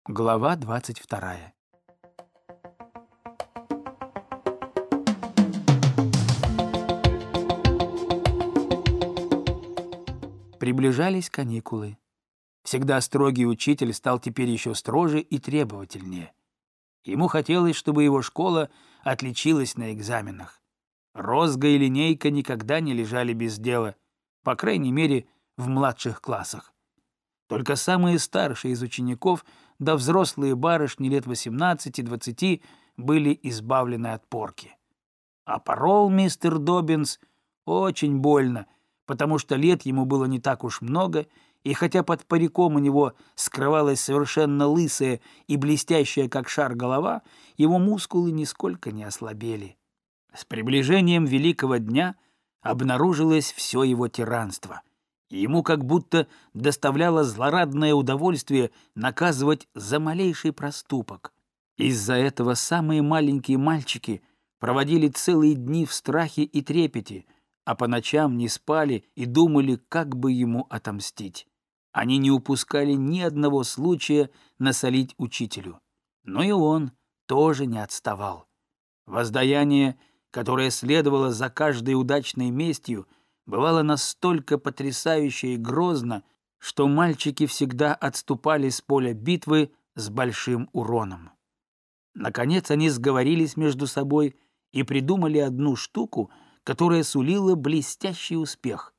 Глава 22. Приближались каникулы. Всегда строгий учитель стал теперь еще строже и требовательнее. Ему хотелось, чтобы его школа отличилась на экзаменах. Розга и линейка никогда не лежали без дела, по крайней мере, в младших классах. Только самые старшие из учеников, да взрослые барышни лет 18-20, были избавлены от порки. А порол мистер Доббинс очень больно, потому что лет ему было не так уж много, и хотя под париком у него скрывалась совершенно лысая и блестящая, как шар, голова, его мускулы нисколько не ослабели. С приближением великого дня обнаружилось все его тиранство, и ему как будто доставляло злорадное удовольствие наказывать за малейший проступок. Из-за этого самые маленькие мальчики проводили целые дни в страхе и трепете, а по ночам не спали и думали, как бы ему отомстить. Они не упускали ни одного случая насолить учителю. Но и он тоже не отставал. Воздаяние, которое следовало за каждой удачной местью, бывало настолько потрясающе и грозно, что мальчики всегда отступали с поля битвы с большим уроном. Наконец они сговорились между собой и придумали одну штуку, которая сулила блестящий успех.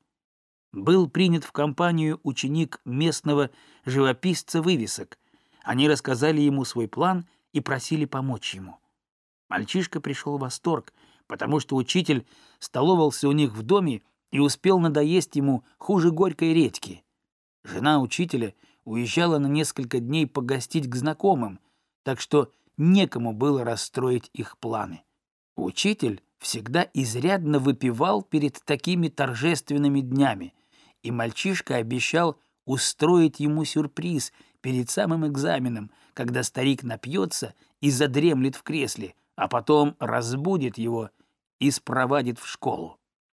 Был принят в компанию ученик местного живописца вывесок. Они рассказали ему свой план и просили помочь ему. Мальчишка пришел в восторг, потому что учитель столовался у них в доме и успел надоесть ему хуже горькой редьки. Жена учителя уезжала на несколько дней погостить к знакомым, так что некому было расстроить их планы. Учитель всегда изрядно выпивал перед такими торжественными днями, и мальчишка обещал устроить ему сюрприз перед самым экзаменом, когда старик напьется и задремлет в кресле, а потом разбудит его и спровадит в школу.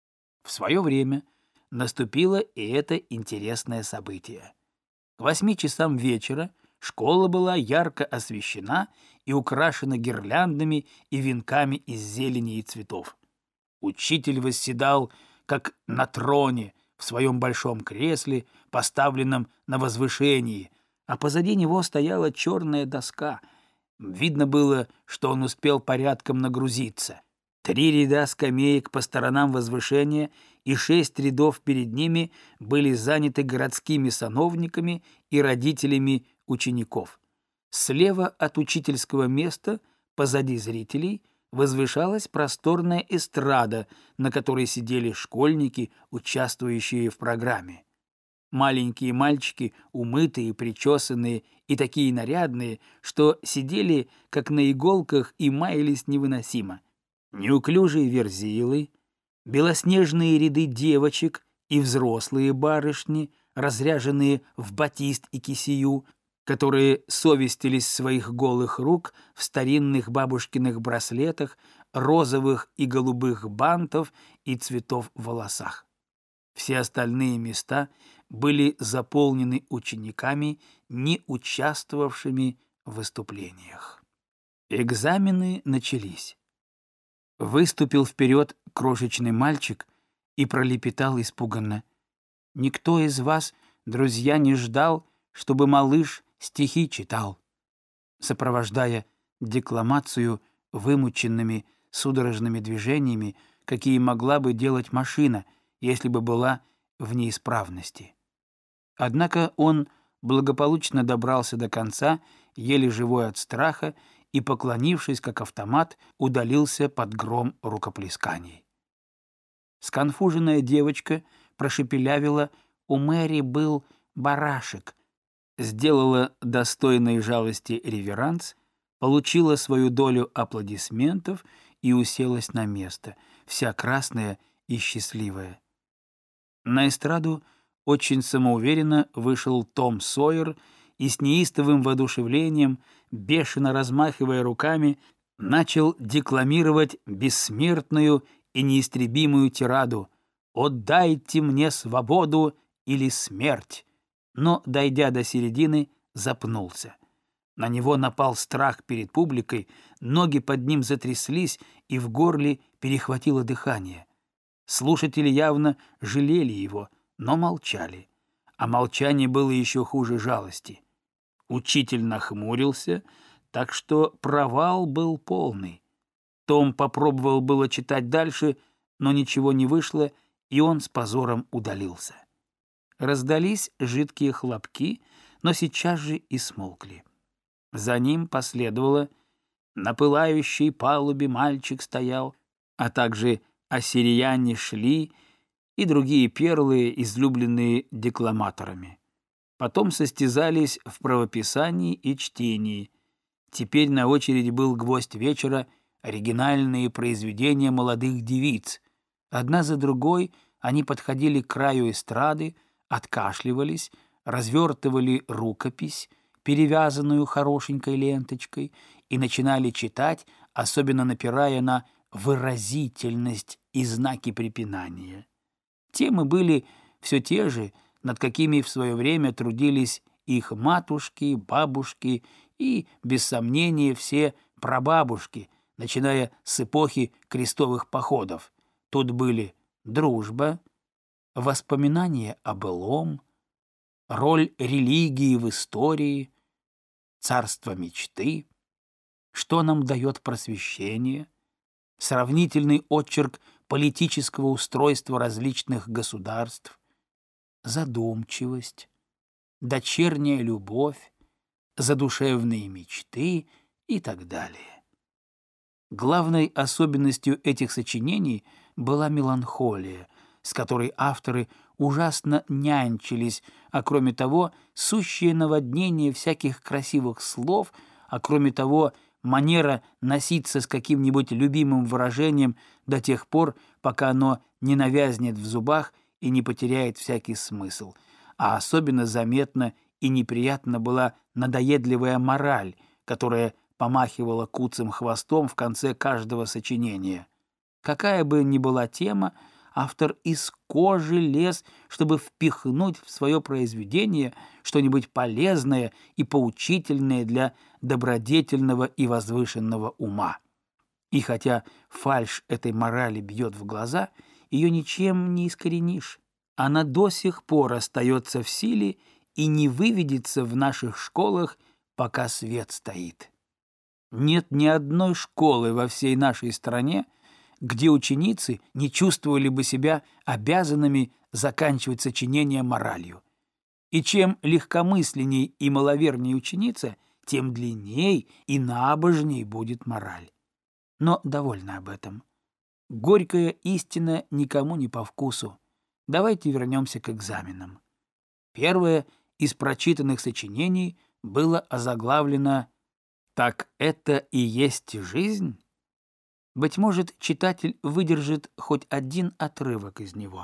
В свое время наступило и это интересное событие. К 8 часам вечера школа была ярко освещена и украшена гирляндами и венками из зелени и цветов. Учитель восседал, как на троне, в своем большом кресле, поставленном на возвышении, а позади него стояла черная доска. Видно было, что он успел порядком нагрузиться. 3 ряда скамеек по сторонам возвышения и 6 рядов перед ними были заняты городскими сановниками и родителями учеников. Слева от учительского места, позади зрителей, возвышалась просторная эстрада, на которой сидели школьники, участвующие в программе. Маленькие мальчики, умытые, причесанные и такие нарядные, что сидели как на иголках и маялись невыносимо. Неуклюжие верзилы, белоснежные ряды девочек и взрослые барышни, разряженные в батист и кисею, которые совестились своих голых рук в старинных бабушкиных браслетах, розовых и голубых бантов и цветов в волосах. Все остальные места были заполнены учениками, не участвовавшими в выступлениях. Экзамены начались. Выступил вперед крошечный мальчик и пролепетал испуганно: «Никто из вас, друзья, не ждал, чтобы малыш стихи читал», сопровождая декламацию вымученными судорожными движениями, какие могла бы делать машина, если бы была в неисправности. Однако он благополучно добрался до конца, еле живой от страха, и, поклонившись как автомат, удалился под гром рукоплесканий. Сконфуженная девочка прошепелявила: «У Мэри был барашек», сделала достойной жалости реверанс, получила свою долю аплодисментов и уселась на место, вся красная и счастливая. На эстраду очень самоуверенно вышел Том Сойер и с неистовым воодушевлением, бешено размахивая руками, начал декламировать бессмертную и неистребимую тираду: «Отдайте мне свободу или смерть», но, дойдя до середины, запнулся. На него напал страх перед публикой, ноги под ним затряслись, и в горле перехватило дыхание. Слушатели явно жалели его, но молчали. А молчание было еще хуже жалости. Учитель нахмурился, так что провал был полный. Том попробовал было читать дальше, но ничего не вышло, и он с позором удалился. Раздались жидкие хлопки, но сейчас же и смолкли. За ним последовало «На пылающей палубе мальчик стоял», а также «Ассирияне шли» и другие перлы, излюбленные декламаторами. Потом состязались в правописании и чтении. Теперь на очереди был гвоздь вечера — оригинальные произведения молодых девиц. Одна за другой они подходили к краю эстрады, откашливались, развертывали рукопись, перевязанную хорошенькой ленточкой, и начинали читать, особенно напирая на выразительность и знаки препинания. Темы были все те же, над какими в свое время трудились их матушки, бабушки и, без сомнения, все прабабушки, начиная с эпохи крестовых походов. Тут были дружба, воспоминания о былом, роль религии в истории, царство мечты, что нам дает просвещение, сравнительный очерк политического устройства различных государств, задумчивость, дочерняя любовь, задушевные мечты и так далее. Главной особенностью этих сочинений была меланхолия, с которой авторы ужасно нянчились, а кроме того, сущее наводнение всяких красивых слов, а кроме того, манера носиться с каким-нибудь любимым выражением до тех пор, пока оно не навязнет в зубах и не потеряет всякий смысл. А особенно заметна и неприятна была надоедливая мораль, которая помахивала куцым хвостом в конце каждого сочинения. Какая бы ни была тема, автор из кожи лез, чтобы впихнуть в свое произведение что-нибудь полезное и поучительное для добродетельного и возвышенного ума. И хотя фальшь этой морали бьет в глаза, ее ничем не искоренишь. Она до сих пор остается в силе и не выведется в наших школах, пока свет стоит. Нет ни одной школы во всей нашей стране, где ученицы не чувствовали бы себя обязанными заканчивать сочинение моралью. И чем легкомысленней и маловерней ученица, тем длинней и набожней будет мораль. Но довольно об этом. Горькая истина никому не по вкусу. Давайте вернемся к экзаменам. Первое из прочитанных сочинений было озаглавлено «Так это и есть жизнь?» Быть может, читатель выдержит хоть один отрывок из него.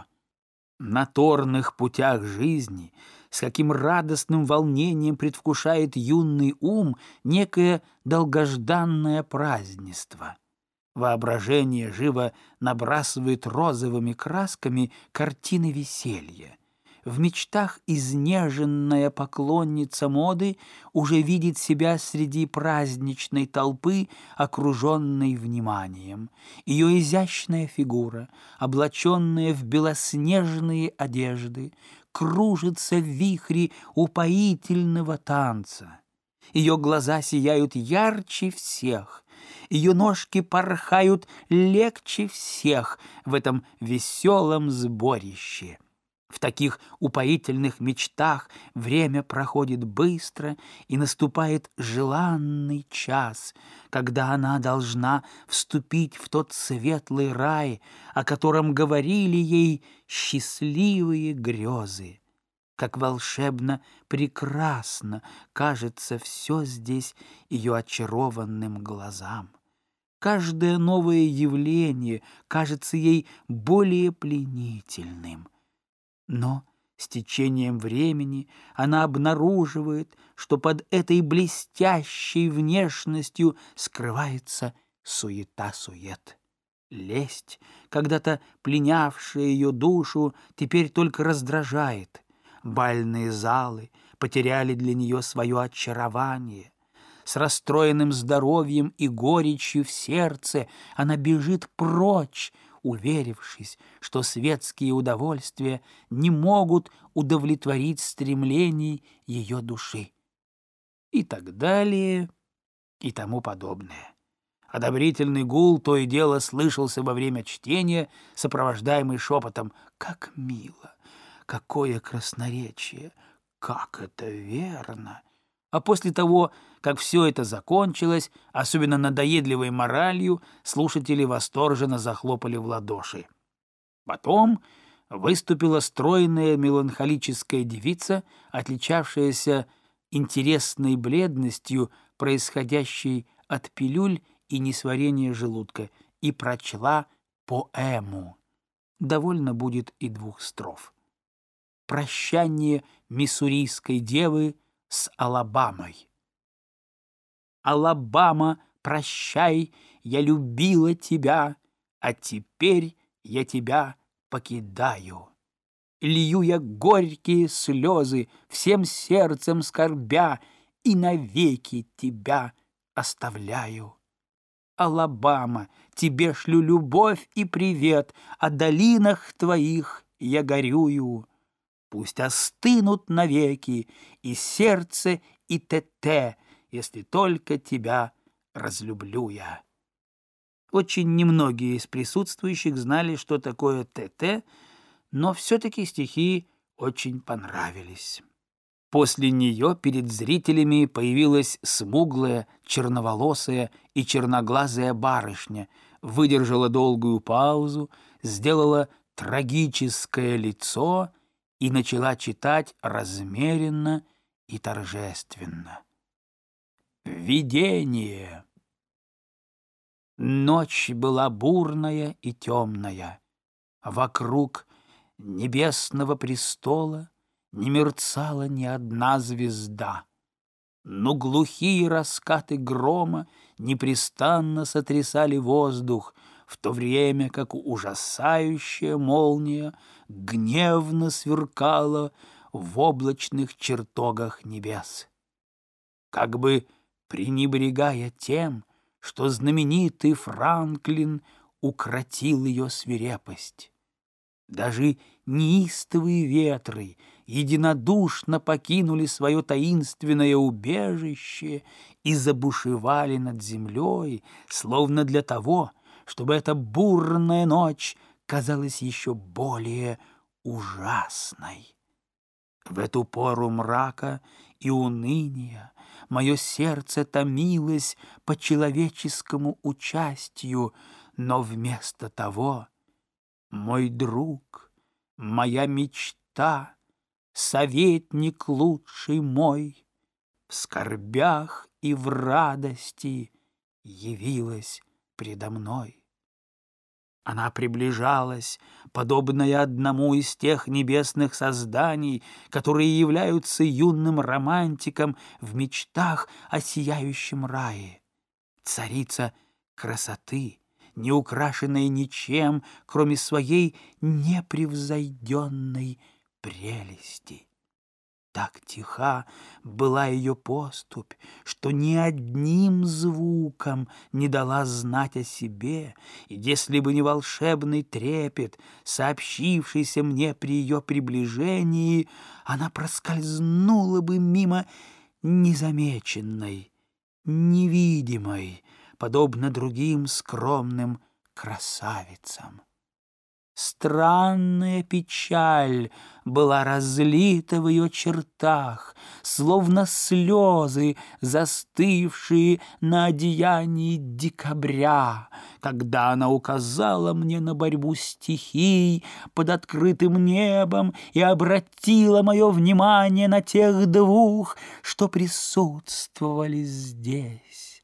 На торных путях жизни, с каким радостным волнением предвкушает юный ум некое долгожданное празднество. Воображение живо набрасывает розовыми красками картины веселья. В мечтах изнеженная поклонница моды уже видит себя среди праздничной толпы, окруженной вниманием. Ее изящная фигура, облаченная в белоснежные одежды, кружится в вихре упоительного танца. Ее глаза сияют ярче всех, ее ножки порхают легче всех в этом веселом сборище. В таких упоительных мечтах время проходит быстро, и наступает желанный час, когда она должна вступить в тот светлый рай, о котором говорили ей счастливые грезы. Как волшебно прекрасно кажется все здесь ее очарованным глазам. Каждое новое явление кажется ей более пленительным. Но с течением времени она обнаруживает, что под этой блестящей внешностью скрывается суета-сует. Лесть, когда-то пленявшая ее душу, теперь только раздражает. Бальные залы потеряли для нее свое очарование. с расстроенным здоровьем и горечью в сердце она бежит прочь, уверившись, что светские удовольствия не могут удовлетворить стремлений ее души. И так далее, и тому подобное. Одобрительный гул то и дело слышался во время чтения, сопровождаемый шепотом «Как мило! Какое красноречие! Как это верно!» А после того, как все это закончилось, особенно надоедливой моралью, слушатели восторженно захлопали в ладоши. Потом выступила стройная меланхолическая девица, отличавшаяся интересной бледностью, происходящей от пилюль и несварения желудка, и прочла поэму. Довольно будет и 2 строф. «Прощание миссурийской девы с Алабамой». «Алабама, прощай, я любила тебя, а теперь я тебя покидаю. Лью я горькие слезы, всем сердцем скорбя, и навеки тебя оставляю. Алабама, тебе шлю любовь и привет, о долинах твоих я горюю. Пусть остынут навеки и сердце, и ТТ, если только тебя разлюблю я». Очень немногие из присутствующих знали, что такое ТТ, но все-таки стихи очень понравились. После нее перед зрителями появилась смуглая, черноволосая и черноглазая барышня, выдержала долгую паузу, сделала трагическое лицо и начала читать размеренно и торжественно. Видение. Ночь была бурная и темная. Вокруг небесного престола не мерцала ни одна звезда. Но глухие раскаты грома непрестанно сотрясали воздух, в то время как ужасающая молния гневно сверкала в облачных чертогах небес. Как бы пренебрегая тем, что знаменитый Франклин укротил ее свирепость. Даже неистовые ветры единодушно покинули свое таинственное убежище и забушевали над землей, словно для того, чтобы эта бурная ночь казалась еще более ужасной. В эту пору мрака и уныния мое сердце томилось по человеческому участию, но вместо того мой друг, моя мечта, советник лучший мой, в скорбях и в радости явилась предо мной. Она приближалась, подобная одному из тех небесных созданий, которые являются юным романтиком в мечтах о сияющем рае. Царица красоты, не украшенная ничем, кроме своей непревзойденной прелести. Так тиха была ее поступь, что ни одним звуком не дала знать о себе, и если бы не волшебный трепет, сообщившийся мне при ее приближении, она проскользнула бы мимо незамеченной, невидимой, подобно другим скромным красавицам. Странная печаль была разлита в ее чертах, словно слезы, застывшие на одеянии декабря, когда она указала мне на борьбу стихий под открытым небом и обратила мое внимание на тех 2, что присутствовали здесь.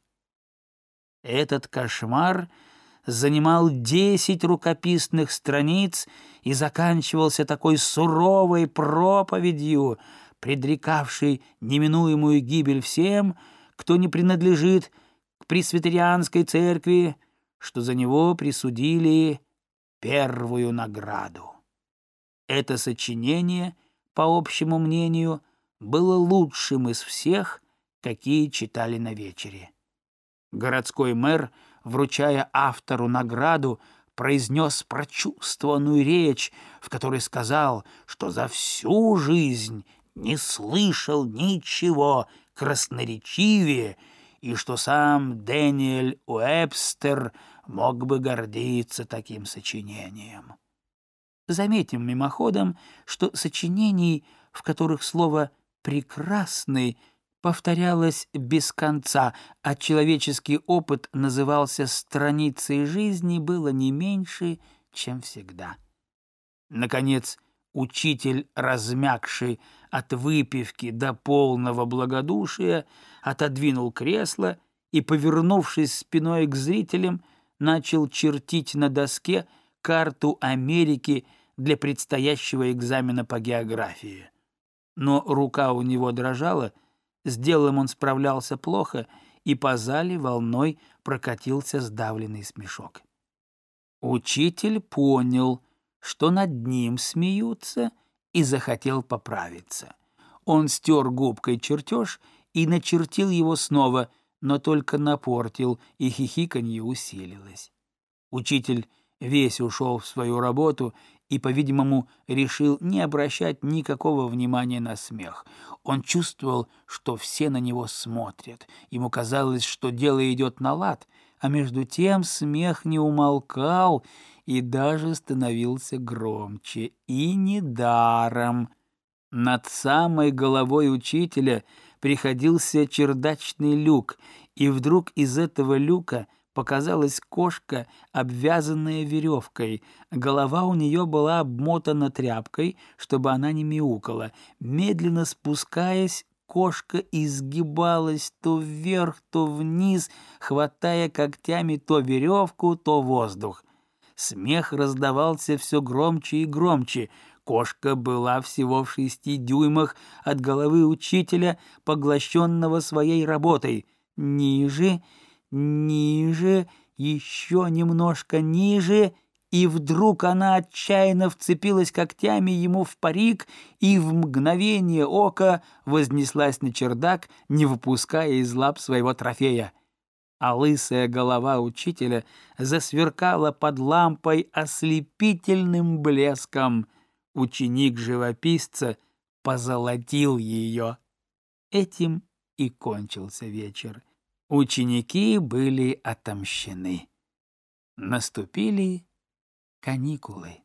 Этот кошмар занимал 10 рукописных страниц и заканчивался такой суровой проповедью, предрекавшей неминуемую гибель всем, кто не принадлежит к пресвитерианской церкви, что за него присудили первую награду. Это сочинение, по общему мнению, было лучшим из всех, какие читали на вечере. Городской мэр, вручая автору награду, произнес прочувствованную речь, в которой сказал, что за всю жизнь не слышал ничего красноречивее и что сам Дэниэль Уэбстер мог бы гордиться таким сочинением. Заметим мимоходом, что сочинений, в которых слово «прекрасный» повторялось без конца, а человеческий опыт назывался страницей жизни, было не меньше, чем всегда. Наконец, учитель, размягший от выпивки до полного благодушия, отодвинул кресло и, повернувшись спиной к зрителям, начал чертить на доске карту Америки для предстоящего экзамена по географии. Но рука у него дрожала, с делом он справлялся плохо, и по зале волной прокатился сдавленный смешок. Учитель понял, что над ним смеются, и захотел поправиться. Он стер губкой чертеж и начертил его снова, но только напортил, и хихиканье усилилось. Учитель весь ушел в свою работу и, по-видимому, решил не обращать никакого внимания на смех. Он чувствовал, что все на него смотрят. Ему казалось, что дело идет на лад, а между тем смех не умолкал и даже становился громче. И недаром. Над самой головой учителя приходился чердачный люк, и вдруг из этого люка показалась кошка, обвязанная веревкой. Голова у нее была обмотана тряпкой, чтобы она не мяукала. Медленно спускаясь, кошка изгибалась то вверх, то вниз, хватая когтями то веревку, то воздух. Смех раздавался все громче и громче. Кошка была всего в 6 дюймах от головы учителя, поглощенного своей работой. Ниже, ниже, еще немножко ниже, и вдруг она отчаянно вцепилась когтями ему в парик и в мгновение ока вознеслась на чердак, не выпуская из лап своего трофея. А лысая голова учителя засверкала под лампой ослепительным блеском. Ученик живописца позолотил ее. Этим и кончился вечер. Ученики были отомщены. Наступили каникулы.